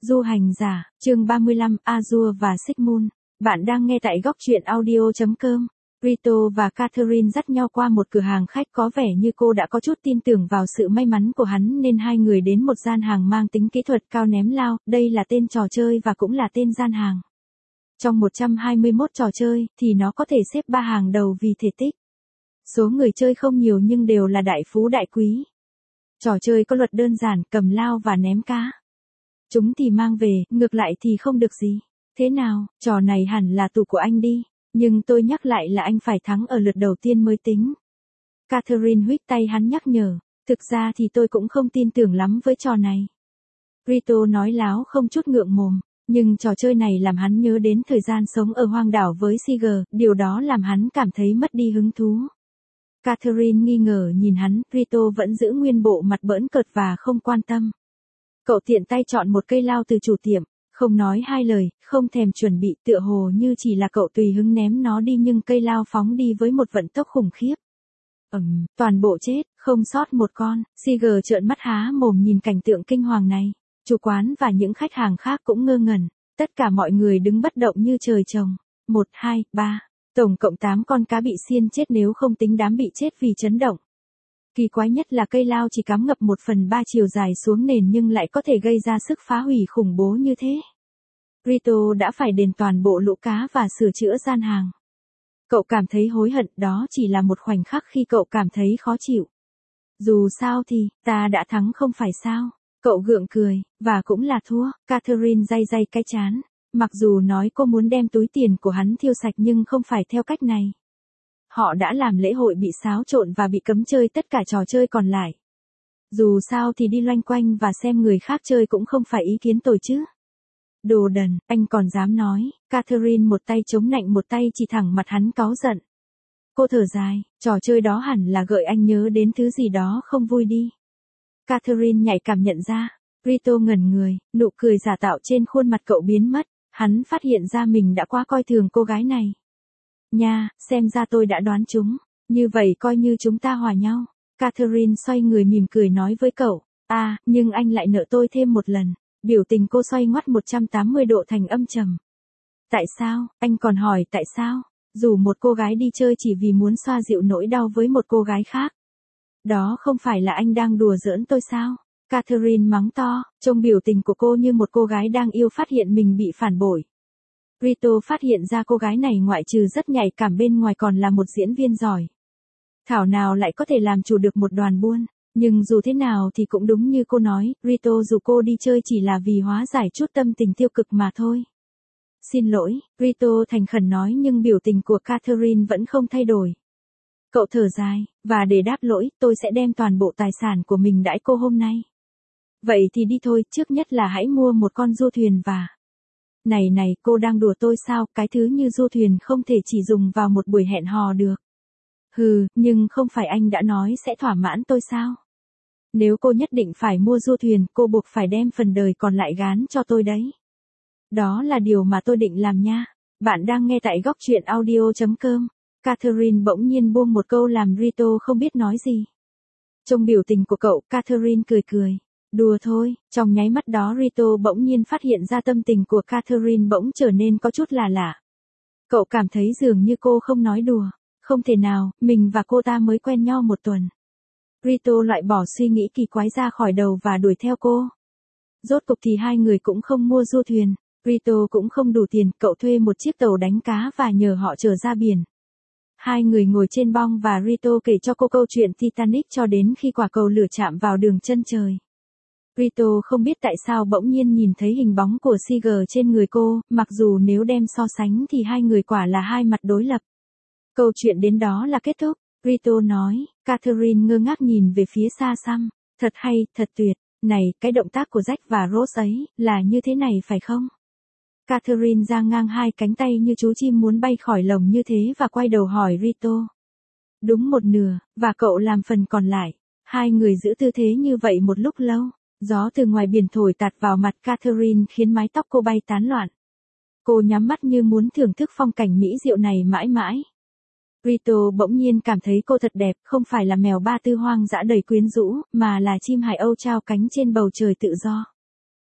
Du hành giả, chương 35, Azure và Sigmund. Bạn đang nghe tại góc truyện audio.com. Rito và Catherine dắt nhau qua một cửa hàng khách, có vẻ như cô đã có chút tin tưởng vào sự may mắn của hắn nên hai người đến một gian hàng mang tính kỹ thuật cao ném lao. Đây là tên trò chơi và cũng là tên gian hàng. Trong 121 trò chơi thì nó có thể xếp 3 hàng đầu vì thể tích. Số người chơi không nhiều nhưng đều là đại phú đại quý. Trò chơi có luật đơn giản, cầm lao và ném cá. Chúng thì mang về, ngược lại thì không được gì. Thế nào, trò này hẳn là tủ của anh đi. Nhưng tôi nhắc lại là anh phải thắng ở lượt đầu tiên mới tính. Catherine huých tay hắn nhắc nhở. Thực ra thì tôi cũng không tin tưởng lắm với trò này. Rito nói láo không chút ngượng mồm. Nhưng trò chơi này làm hắn nhớ đến thời gian sống ở hoang đảo với Seeger, điều đó làm hắn cảm thấy mất đi hứng thú. Catherine nghi ngờ nhìn hắn, Rito vẫn giữ nguyên bộ mặt bỡn cợt và không quan tâm. Cậu tiện tay chọn một cây lao từ chủ tiệm, không nói hai lời, không thèm chuẩn bị, tựa hồ như chỉ là cậu tùy hứng ném nó đi, nhưng cây lao phóng đi với một vận tốc khủng khiếp. Toàn bộ chết, không sót một con. Seeger trợn mắt há mồm nhìn cảnh tượng kinh hoàng này. Chủ quán và những khách hàng khác cũng ngơ ngẩn. Tất cả mọi người đứng bất động như trời trồng. 1, 2, 3. Tổng cộng 8 con cá bị xiên chết nếu không tính đám bị chết vì chấn động. Kỳ quái nhất là cây lao chỉ cắm ngập 1/3 chiều dài xuống nền nhưng lại có thể gây ra sức phá hủy khủng bố như thế. Rito đã phải đền toàn bộ lũ cá và sửa chữa gian hàng. Cậu cảm thấy hối hận, đó chỉ là một khoảnh khắc khi cậu cảm thấy khó chịu. Dù sao thì, ta đã thắng không phải sao? Cậu gượng cười, và cũng là thua. Catherine day cái trán. Mặc dù nói cô muốn đem túi tiền của hắn thiêu sạch nhưng không phải theo cách này. Họ đã làm lễ hội bị xáo trộn và bị cấm chơi tất cả trò chơi còn lại. Dù sao thì đi loanh quanh và xem người khác chơi cũng không phải ý kiến tồi chứ. Đồ đần, anh còn dám nói. Catherine một tay chống nạnh một tay chỉ thẳng mặt hắn cáu giận. Cô thở dài, trò chơi đó hẳn là gợi anh nhớ đến thứ gì đó không vui đi. Catherine nhạy cảm nhận ra. Rito ngẩn người, nụ cười giả tạo trên khuôn mặt cậu biến mất. Hắn phát hiện ra mình đã quá coi thường cô gái này. Nha, xem ra tôi đã đoán chúng. Như vậy coi như chúng ta hòa nhau. Catherine xoay người mỉm cười nói với cậu. Nhưng anh lại nợ tôi thêm một lần. Biểu tình cô xoay ngoắt 180 độ thành âm trầm. Tại sao, anh còn hỏi tại sao? Dù một cô gái đi chơi chỉ vì muốn xoa dịu nỗi đau với một cô gái khác. Đó không phải là anh đang đùa giỡn tôi sao? Catherine mắng to, trông biểu tình của cô như một cô gái đang yêu phát hiện mình bị phản bội. Rito phát hiện ra cô gái này ngoại trừ rất nhạy cảm bên ngoài còn là một diễn viên giỏi. Thảo nào lại có thể làm chủ được một đoàn buôn. Nhưng dù thế nào thì cũng đúng như cô nói, Rito dù cô đi chơi chỉ là vì hóa giải chút tâm tình tiêu cực mà thôi. Xin lỗi, Rito thành khẩn nói, nhưng biểu tình của Catherine vẫn không thay đổi. Cậu thở dài, và để đáp lỗi, tôi sẽ đem toàn bộ tài sản của mình đãi cô hôm nay. Vậy thì đi thôi, trước nhất là hãy mua một con du thuyền và... Này, cô đang đùa tôi sao, cái thứ như du thuyền không thể chỉ dùng vào một buổi hẹn hò được. Nhưng không phải anh đã nói sẽ thỏa mãn tôi sao? Nếu cô nhất định phải mua du thuyền, cô buộc phải đem phần đời còn lại gán cho tôi đấy. Đó là điều mà tôi định làm nha. Bạn đang nghe tại góc truyện audio.com. Catherine bỗng nhiên buông một câu làm Rito không biết nói gì. Trong biểu tình của cậu, Catherine cười. Đùa thôi, trong nháy mắt đó Rito bỗng nhiên phát hiện ra tâm tình của Catherine bỗng trở nên có chút là lạ. Cậu cảm thấy dường như cô không nói đùa. Không thể nào, mình và cô ta mới quen nhau một tuần. Rito loại bỏ suy nghĩ kỳ quái ra khỏi đầu và đuổi theo cô. Rốt cục thì hai người cũng không mua du thuyền. Rito cũng không đủ tiền, cậu thuê một chiếc tàu đánh cá và nhờ họ chở ra biển. Hai người ngồi trên bong và Rito kể cho cô câu chuyện Titanic cho đến khi quả cầu lửa chạm vào đường chân trời. Rito không biết tại sao bỗng nhiên nhìn thấy hình bóng của Seeger trên người cô, mặc dù nếu đem so sánh thì hai người quả là hai mặt đối lập. Câu chuyện đến đó là kết thúc, Rito nói. Catherine ngơ ngác nhìn về phía xa xăm. Thật hay, thật tuyệt. Này, cái động tác của Jack và Rose ấy, là như thế này phải không? Catherine giang ngang hai cánh tay như chú chim muốn bay khỏi lồng như thế và quay đầu hỏi Rito. Đúng một nửa, và cậu làm phần còn lại. Hai người giữ tư thế như vậy một lúc lâu. Gió từ ngoài biển thổi tạt vào mặt Catherine khiến mái tóc cô bay tán loạn. Cô nhắm mắt như muốn thưởng thức phong cảnh mỹ diệu này mãi mãi. Rito bỗng nhiên cảm thấy cô thật đẹp, không phải là mèo ba tư hoang dã đầy quyến rũ, mà là chim hải âu trao cánh trên bầu trời tự do.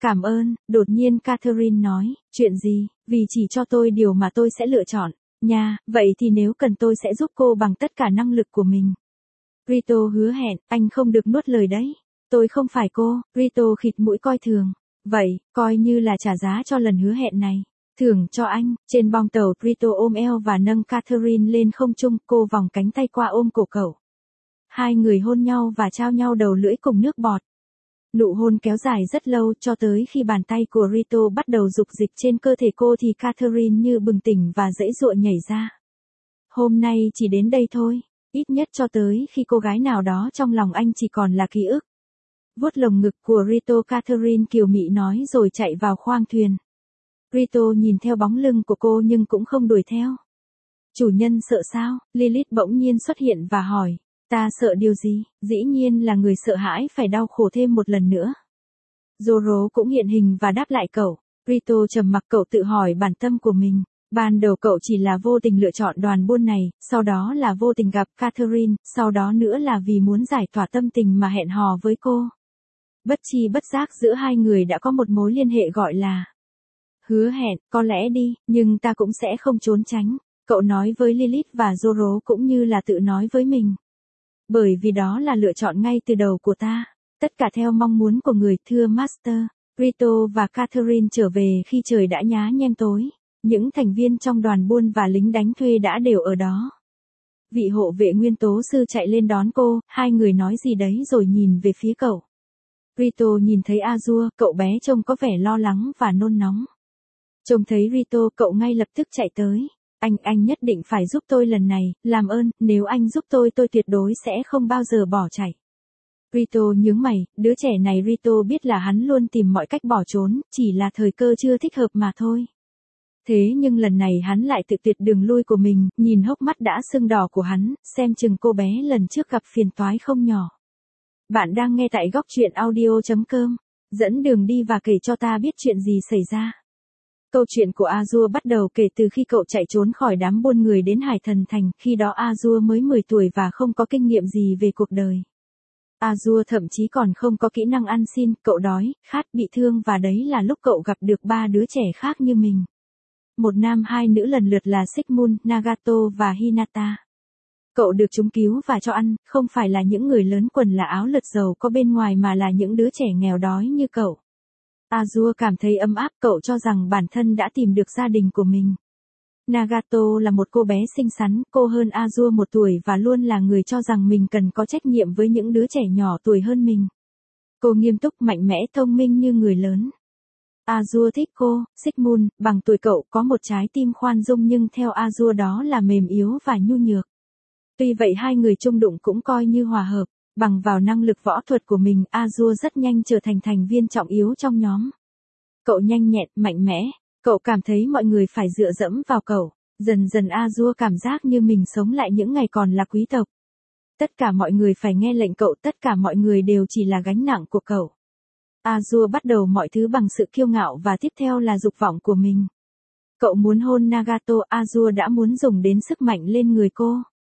Cảm ơn, đột nhiên Catherine nói, chuyện gì, vì chỉ cho tôi điều mà tôi sẽ lựa chọn. Nha, vậy thì nếu cần tôi sẽ giúp cô bằng tất cả năng lực của mình. Rito hứa hẹn, anh không được nuốt lời đấy. Tôi không phải cô, Rito khịt mũi coi thường. Vậy, coi như là trả giá cho lần hứa hẹn này. Thưởng cho anh, trên bong tàu Rito ôm eo và nâng Catherine lên không trung, cô vòng cánh tay qua ôm cổ cậu. Hai người hôn nhau và trao nhau đầu lưỡi cùng nước bọt. Nụ hôn kéo dài rất lâu cho tới khi bàn tay của Rito bắt đầu dục dịch trên cơ thể cô thì Catherine như bừng tỉnh và giãy giụa nhảy ra. Hôm nay chỉ đến đây thôi, ít nhất cho tới khi cô gái nào đó trong lòng anh chỉ còn là ký ức. Vuốt lồng ngực của Rito, Catherine kiều mị nói rồi chạy vào khoang thuyền. Rito nhìn theo bóng lưng của cô nhưng cũng không đuổi theo. Chủ nhân sợ sao? Lilith bỗng nhiên xuất hiện và hỏi. Ta sợ điều gì? Dĩ nhiên là người sợ hãi phải đau khổ thêm một lần nữa. Zoro cũng hiện hình và đáp lại cậu. Rito trầm mặc, cậu tự hỏi bản tâm của mình. Ban đầu cậu chỉ là vô tình lựa chọn đoàn buôn này, sau đó là vô tình gặp Catherine, sau đó nữa là vì muốn giải tỏa tâm tình mà hẹn hò với cô. Bất chi bất giác giữa hai người đã có một mối liên hệ gọi là hứa hẹn, có lẽ đi, nhưng ta cũng sẽ không trốn tránh. Cậu nói với Lilith và Zoro cũng như là tự nói với mình. Bởi vì đó là lựa chọn ngay từ đầu của ta. Tất cả theo mong muốn của người, thưa Master. Rito và Catherine trở về khi trời đã nhá nhem tối. Những thành viên trong đoàn buôn và lính đánh thuê đã đều ở đó. Vị hộ vệ nguyên tố sư chạy lên đón cô, hai người nói gì đấy rồi nhìn về phía cậu. Rito nhìn thấy Azure, cậu bé trông có vẻ lo lắng và nôn nóng. Trông thấy Rito, cậu ngay lập tức chạy tới. Anh nhất định phải giúp tôi lần này, làm ơn, nếu anh giúp tôi tuyệt đối sẽ không bao giờ bỏ chạy. Rito nhướng mày, đứa trẻ này Rito biết là hắn luôn tìm mọi cách bỏ trốn, chỉ là thời cơ chưa thích hợp mà thôi. Thế nhưng lần này hắn lại tự tuyệt đường lui của mình, nhìn hốc mắt đã sưng đỏ của hắn, xem chừng cô bé lần trước gặp phiền toái không nhỏ. Bạn đang nghe tại góc truyện audio.com, dẫn đường đi và kể cho ta biết chuyện gì xảy ra. Câu chuyện của Azure bắt đầu kể từ khi cậu chạy trốn khỏi đám buôn người đến Hải Thần Thành, khi đó Azure mới 10 tuổi và không có kinh nghiệm gì về cuộc đời. Azure thậm chí còn không có kỹ năng ăn xin, cậu đói, khát, bị thương và đấy là lúc cậu gặp được ba đứa trẻ khác như mình. Một nam hai nữ lần lượt là Sigmund, Nagato và Hinata. Cậu được chúng cứu và cho ăn, không phải là những người lớn quần là áo lượt giàu có bên ngoài mà là những đứa trẻ nghèo đói như cậu. Azure cảm thấy ấm áp, cậu cho rằng bản thân đã tìm được gia đình của mình. Nagato là một cô bé xinh xắn, cô hơn Azure 1 tuổi và luôn là người cho rằng mình cần có trách nhiệm với những đứa trẻ nhỏ tuổi hơn mình. Cô nghiêm túc, mạnh mẽ, thông minh như người lớn. Azure thích cô. Sigmund, bằng tuổi cậu, có một trái tim khoan dung nhưng theo Azure đó là mềm yếu và nhu nhược. Tuy vậy hai người chung đụng cũng coi như hòa hợp. Bằng vào năng lực võ thuật của mình, Azure rất nhanh trở thành thành viên trọng yếu trong nhóm. Cậu nhanh nhẹn, mạnh mẽ. Cậu cảm thấy mọi người phải dựa dẫm vào cậu. Dần dần Azure cảm giác như mình sống lại những ngày còn là quý tộc. Tất cả mọi người phải nghe lệnh cậu, tất cả mọi người đều chỉ là gánh nặng của cậu. Azure bắt đầu mọi thứ bằng sự kiêu ngạo và tiếp theo là dục vọng của mình. Cậu muốn hôn Nagato, Azure đã muốn dùng đến sức mạnh lên người cô.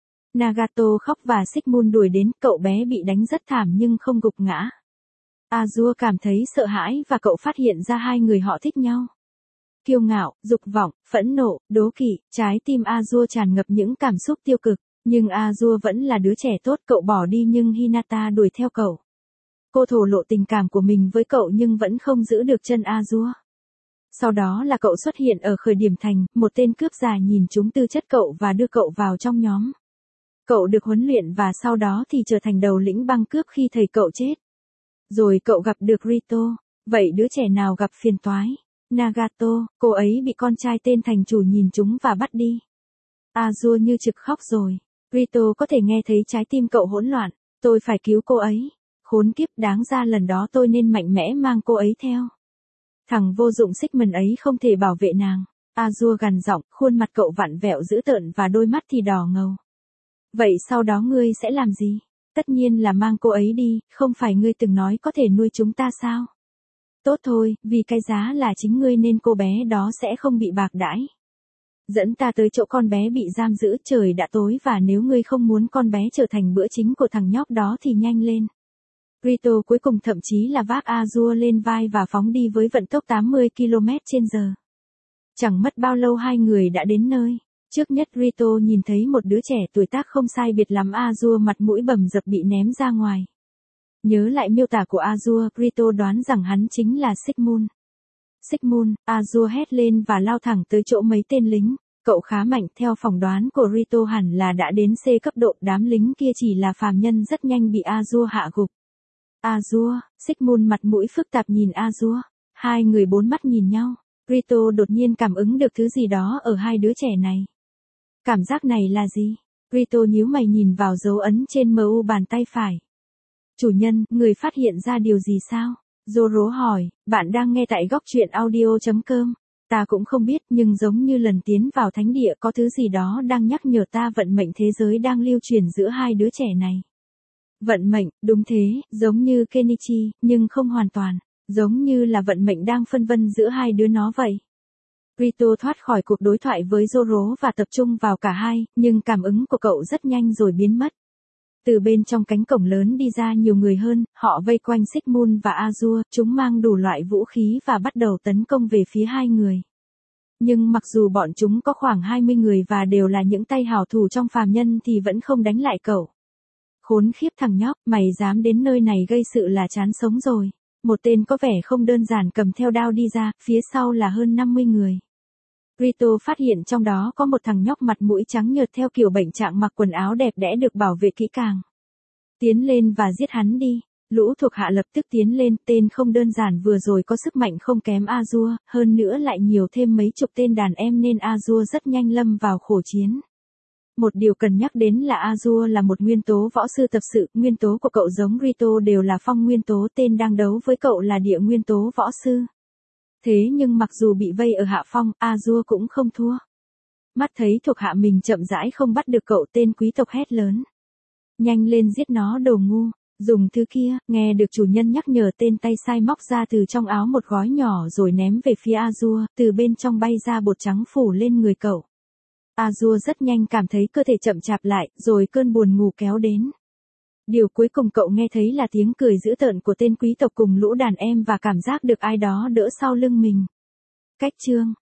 Nagato khóc và Sigmund đuổi đến, cậu bé bị đánh rất thảm nhưng không gục ngã. Azure cảm thấy sợ hãi và cậu phát hiện ra hai người họ thích nhau. Kiêu ngạo, dục vọng, phẫn nộ, đố kỵ, trái tim Azure tràn ngập những cảm xúc tiêu cực, nhưng Azure vẫn là đứa trẻ tốt, cậu bỏ đi nhưng Hinata đuổi theo cậu. Cô thổ lộ tình cảm của mình với cậu nhưng vẫn không giữ được chân Azure. Sau đó là cậu xuất hiện ở khởi điểm thành, một tên cướp già nhìn trúng tư chất cậu và đưa cậu vào trong nhóm. Cậu được huấn luyện và sau đó thì trở thành đầu lĩnh băng cướp khi thầy cậu chết. Rồi cậu gặp được Rito. Vậy đứa trẻ nào gặp phiền toái? Nagato, cô ấy bị con trai tên thành chủ nhìn trúng và bắt đi. Azure như trực khóc rồi. Rito có thể nghe thấy trái tim cậu hỗn loạn. Tôi phải cứu cô ấy. Khốn kiếp, đáng ra lần đó tôi nên mạnh mẽ mang cô ấy theo. Thằng vô dụng Sigmund ấy không thể bảo vệ nàng. Azure gằn giọng, khuôn mặt cậu vặn vẹo dữ tợn và đôi mắt thì đỏ ngầu. Vậy sau đó ngươi sẽ làm gì? Tất nhiên là mang cô ấy đi, không phải ngươi từng nói có thể nuôi chúng ta sao? Tốt thôi, vì cái giá là chính ngươi nên cô bé đó sẽ không bị bạc đãi. Dẫn ta tới chỗ con bé bị giam giữ, trời đã tối và nếu ngươi không muốn con bé trở thành bữa chính của thằng nhóc đó thì nhanh lên. Rito cuối cùng thậm chí là vác Azure lên vai và phóng đi với vận tốc 80 km/h. Chẳng mất bao lâu hai người đã đến nơi. Trước nhất Rito nhìn thấy một đứa trẻ tuổi tác không sai biệt lắm Azure mặt mũi bầm dập bị ném ra ngoài. Nhớ lại miêu tả của Azure, Rito đoán rằng hắn chính là Sigmund. Sigmund, Azure hét lên và lao thẳng tới chỗ mấy tên lính. Cậu khá mạnh, theo phỏng đoán của Rito hẳn là đã đến C cấp độ, đám lính kia chỉ là phàm nhân rất nhanh bị Azure hạ gục. Azure, Sigmund mặt mũi phức tạp nhìn Azure. Hai người bốn mắt nhìn nhau. Rito đột nhiên cảm ứng được thứ gì đó ở hai đứa trẻ này. Cảm giác này là gì? Rito nhíu mày nhìn vào dấu ấn trên mu bàn tay phải. Chủ nhân, người phát hiện ra điều gì sao? Zoro hỏi, bạn đang nghe tại góc truyện audio.com. Ta cũng không biết nhưng giống như lần tiến vào thánh địa có thứ gì đó đang nhắc nhở ta vận mệnh thế giới đang lưu truyền giữa hai đứa trẻ này. Vận mệnh, đúng thế, giống như Kenichi, nhưng không hoàn toàn. Giống như là vận mệnh đang phân vân giữa hai đứa nó vậy. Rito thoát khỏi cuộc đối thoại với Zoro và tập trung vào cả hai, nhưng cảm ứng của cậu rất nhanh rồi biến mất. Từ bên trong cánh cổng lớn đi ra nhiều người hơn, họ vây quanh Sigmund và Azure, chúng mang đủ loại vũ khí và bắt đầu tấn công về phía hai người. Nhưng mặc dù bọn chúng có khoảng 20 người và đều là những tay hảo thủ trong phàm nhân thì vẫn không đánh lại cậu. Khốn khiếp thằng nhóc, mày dám đến nơi này gây sự là chán sống rồi. Một tên có vẻ không đơn giản cầm theo đao đi ra, phía sau là hơn 50 người. Rito phát hiện trong đó có một thằng nhóc mặt mũi trắng nhợt theo kiểu bệnh trạng mặc quần áo đẹp đẽ được bảo vệ kỹ càng. Tiến lên và giết hắn đi. Lũ thuộc hạ lập tức tiến lên, tên không đơn giản vừa rồi có sức mạnh không kém Azure, hơn nữa lại nhiều thêm mấy chục tên đàn em nên Azure rất nhanh lâm vào khổ chiến. Một điều cần nhắc đến là Azure là một nguyên tố võ sư tập sự, nguyên tố của cậu giống Rito đều là phong nguyên tố, tên đang đấu với cậu là địa nguyên tố võ sư. Thế nhưng mặc dù bị vây ở hạ phong, Azure cũng không thua. Mắt thấy thuộc hạ mình chậm rãi không bắt được cậu, tên quý tộc hét lớn. Nhanh lên giết nó đồ ngu, dùng thứ kia, nghe được chủ nhân nhắc nhở tên tay sai móc ra từ trong áo một gói nhỏ rồi ném về phía Azure, từ bên trong bay ra bột trắng phủ lên người cậu. Azure rất nhanh cảm thấy cơ thể chậm chạp lại, rồi cơn buồn ngủ kéo đến. Điều cuối cùng cậu nghe thấy là tiếng cười dữ tợn của tên quý tộc cùng lũ đàn em và cảm giác được ai đó đỡ sau lưng mình. Cách chương